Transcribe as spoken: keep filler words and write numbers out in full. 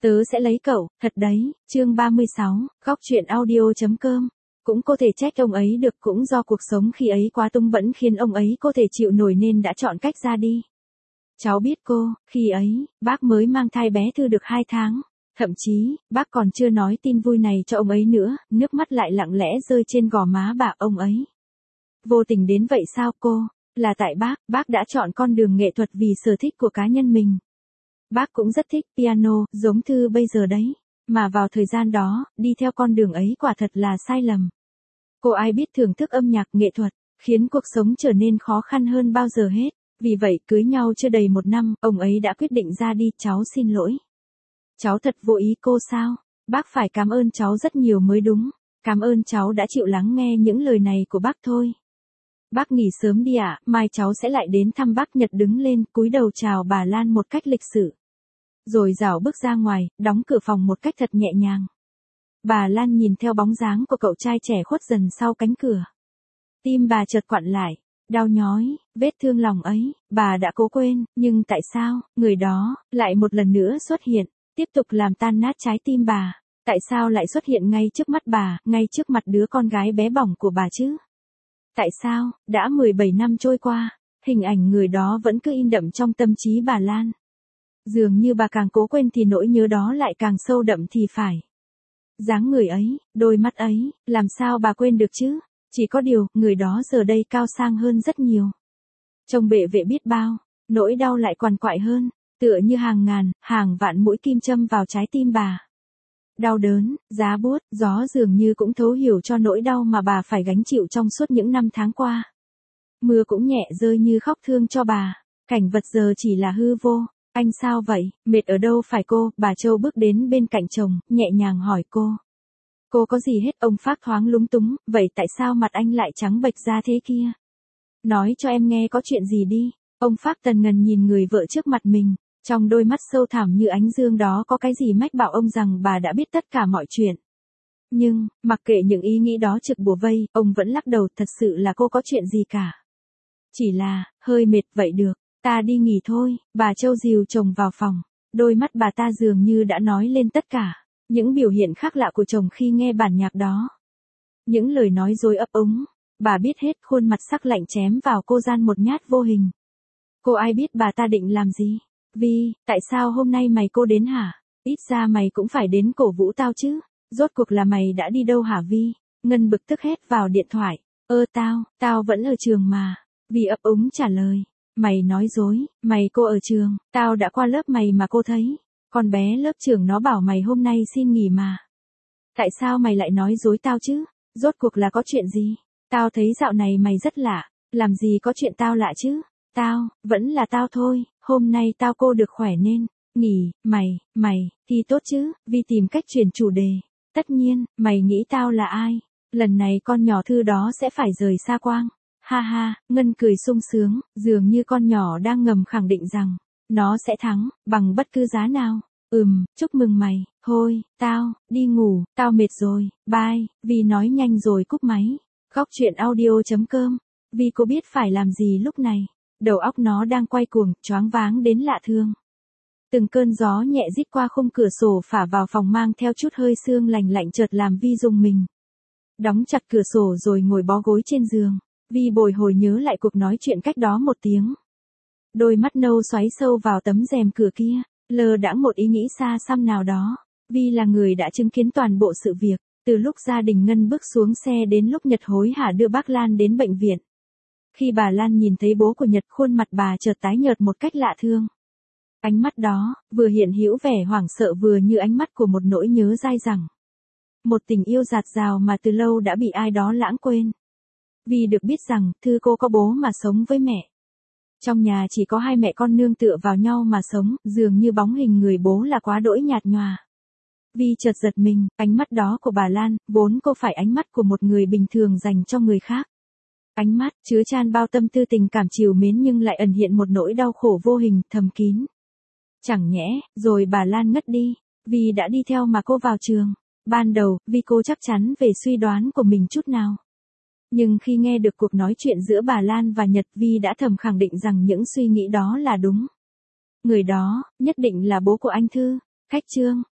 Tớ sẽ lấy cậu, thật đấy, chương ba mươi sáu, góc truyện audio.com. Cũng có thể trách ông ấy được, cũng do cuộc sống khi ấy quá tung bẫn khiến ông ấy có thể chịu nổi nên đã chọn cách ra đi. Cháu biết cô, khi ấy, bác mới mang thai bé Thư được hai tháng. Thậm chí, bác còn chưa nói tin vui này cho ông ấy nữa, nước mắt lại lặng lẽ rơi trên gò má bà ông ấy. Vô tình đến vậy sao cô? Là tại bác, bác đã chọn con đường nghệ thuật vì sở thích của cá nhân mình. Bác cũng rất thích piano, giống Thư bây giờ đấy. Mà vào thời gian đó, đi theo con đường ấy quả thật là sai lầm. Cô ai biết thưởng thức âm nhạc nghệ thuật, khiến cuộc sống trở nên khó khăn hơn bao giờ hết. Vì vậy, cưới nhau chưa đầy một năm, ông ấy đã quyết định ra đi, cháu xin lỗi. Cháu thật vô ý cô sao? Bác phải cảm ơn cháu rất nhiều mới đúng. Cảm ơn cháu đã chịu lắng nghe những lời này của bác thôi. Bác nghỉ sớm đi ạ, mai cháu sẽ lại đến thăm bác. Nhật đứng lên, cúi đầu chào bà Lan một cách lịch sự. Rồi rảo bước ra ngoài, đóng cửa phòng một cách thật nhẹ nhàng. Bà Lan nhìn theo bóng dáng của cậu trai trẻ khuất dần sau cánh cửa. Tim bà chợt quặn lại, đau nhói, vết thương lòng ấy, bà đã cố quên, nhưng tại sao, người đó, lại một lần nữa xuất hiện, tiếp tục làm tan nát trái tim bà. Tại sao lại xuất hiện ngay trước mắt bà, ngay trước mặt đứa con gái bé bỏng của bà chứ? Tại sao, đã mười bảy năm trôi qua, hình ảnh người đó vẫn cứ in đậm trong tâm trí bà Lan. Dường như bà càng cố quên thì nỗi nhớ đó lại càng sâu đậm thì phải. Dáng người ấy, đôi mắt ấy, làm sao bà quên được chứ? Chỉ có điều, người đó giờ đây cao sang hơn rất nhiều. Trông bệ vệ biết bao, nỗi đau lại quằn quại hơn, tựa như hàng ngàn, hàng vạn mũi kim châm vào trái tim bà. Đau đớn, giá buốt, gió dường như cũng thấu hiểu cho nỗi đau mà bà phải gánh chịu trong suốt những năm tháng qua. Mưa cũng nhẹ rơi như khóc thương cho bà, cảnh vật giờ chỉ là hư vô. Anh sao vậy, mệt ở đâu phải cô? Bà Châu bước đến bên cạnh chồng, nhẹ nhàng hỏi cô. Cô có gì hết? Ông Phác thoáng lúng túng, vậy tại sao mặt anh lại trắng bệch ra thế kia? Nói cho em nghe có chuyện gì đi. Ông Phác tần ngần nhìn người vợ trước mặt mình, trong đôi mắt sâu thẳm như ánh dương đó có cái gì mách bảo ông rằng bà đã biết tất cả mọi chuyện. Nhưng, mặc kệ những ý nghĩ đó trực bủa vây, ông vẫn lắc đầu, thật sự là cô có chuyện gì cả. Chỉ là, hơi mệt vậy được. Ta đi nghỉ thôi, bà Châu dìu chồng vào phòng. Đôi mắt bà ta dường như đã nói lên tất cả. Những biểu hiện khác lạ của chồng khi nghe bản nhạc đó. Những lời nói dối ấp úng. Bà biết hết, khuôn mặt sắc lạnh chém vào cô gian một nhát vô hình. Cô ai biết bà ta định làm gì? Vi, tại sao hôm nay mày cô đến hả? Ít ra mày cũng phải đến cổ vũ tao chứ. Rốt cuộc là mày đã đi đâu hả Vi? Ngân bực tức hét vào điện thoại. Ơ tao, tao vẫn ở trường mà. Vi ấp úng trả lời. Mày nói dối, mày cô ở trường, tao đã qua lớp mày mà cô thấy. Con bé lớp trưởng nó bảo mày hôm nay xin nghỉ mà. Tại sao mày lại nói dối tao chứ? Rốt cuộc là có chuyện gì? Tao thấy dạo này mày rất lạ, làm gì có chuyện tao lạ chứ? Tao, vẫn là tao thôi, hôm nay tao cô được khỏe nên, nghỉ, mày, mày, thì tốt chứ, vì tìm cách chuyển chủ đề. Tất nhiên, mày nghĩ tao là ai? Lần này con nhỏ Thư đó sẽ phải rời xa Quang. Ha ha, Ngân cười sung sướng, dường như con nhỏ đang ngầm khẳng định rằng, nó sẽ thắng, bằng bất cứ giá nào. Ừm, chúc mừng mày, thôi, tao, đi ngủ, tao mệt rồi, bye, Vi nói nhanh rồi cúp máy. Góc truyện audio.com, Vi cô biết phải làm gì lúc này, đầu óc nó đang quay cuồng, choáng váng đến lạ thương. Từng cơn gió nhẹ rít qua khung cửa sổ phả vào phòng mang theo chút hơi sương lành lạnh chợt làm Vi rùng mình. Đóng chặt cửa sổ rồi ngồi bó gối trên giường. Vi bồi hồi nhớ lại cuộc nói chuyện cách đó một tiếng. Đôi mắt nâu xoáy sâu vào tấm rèm cửa kia, lơ đãng một ý nghĩ xa xăm nào đó. Vi là người đã chứng kiến toàn bộ sự việc, từ lúc gia đình Ngân bước xuống xe đến lúc Nhật hối hả đưa bác Lan đến bệnh viện. Khi bà Lan nhìn thấy bố của Nhật, khuôn mặt bà chợt tái nhợt một cách lạ thương. Ánh mắt đó, vừa hiện hữu vẻ hoảng sợ vừa như ánh mắt của một nỗi nhớ dai dẳng. Một tình yêu dạt dào mà từ lâu đã bị ai đó lãng quên. Vì được biết rằng, Thư cô có bố mà sống với mẹ. Trong nhà chỉ có hai mẹ con nương tựa vào nhau mà sống, dường như bóng hình người bố là quá đỗi nhạt nhòa. Vi chợt giật mình, ánh mắt đó của bà Lan, vốn cô phải ánh mắt của một người bình thường dành cho người khác. Ánh mắt, chứa chan bao tâm tư tình cảm trìu mến nhưng lại ẩn hiện một nỗi đau khổ vô hình, thầm kín. Chẳng nhẽ, rồi bà Lan ngất đi, Vi đã đi theo mà cô vào trường. Ban đầu, Vi cô chắc chắn về suy đoán của mình chút nào. Nhưng khi nghe được cuộc nói chuyện giữa bà Lan và Nhật, Vi đã thầm khẳng định rằng những suy nghĩ đó là đúng. Người đó, nhất định là bố của anh Thư. Cách chương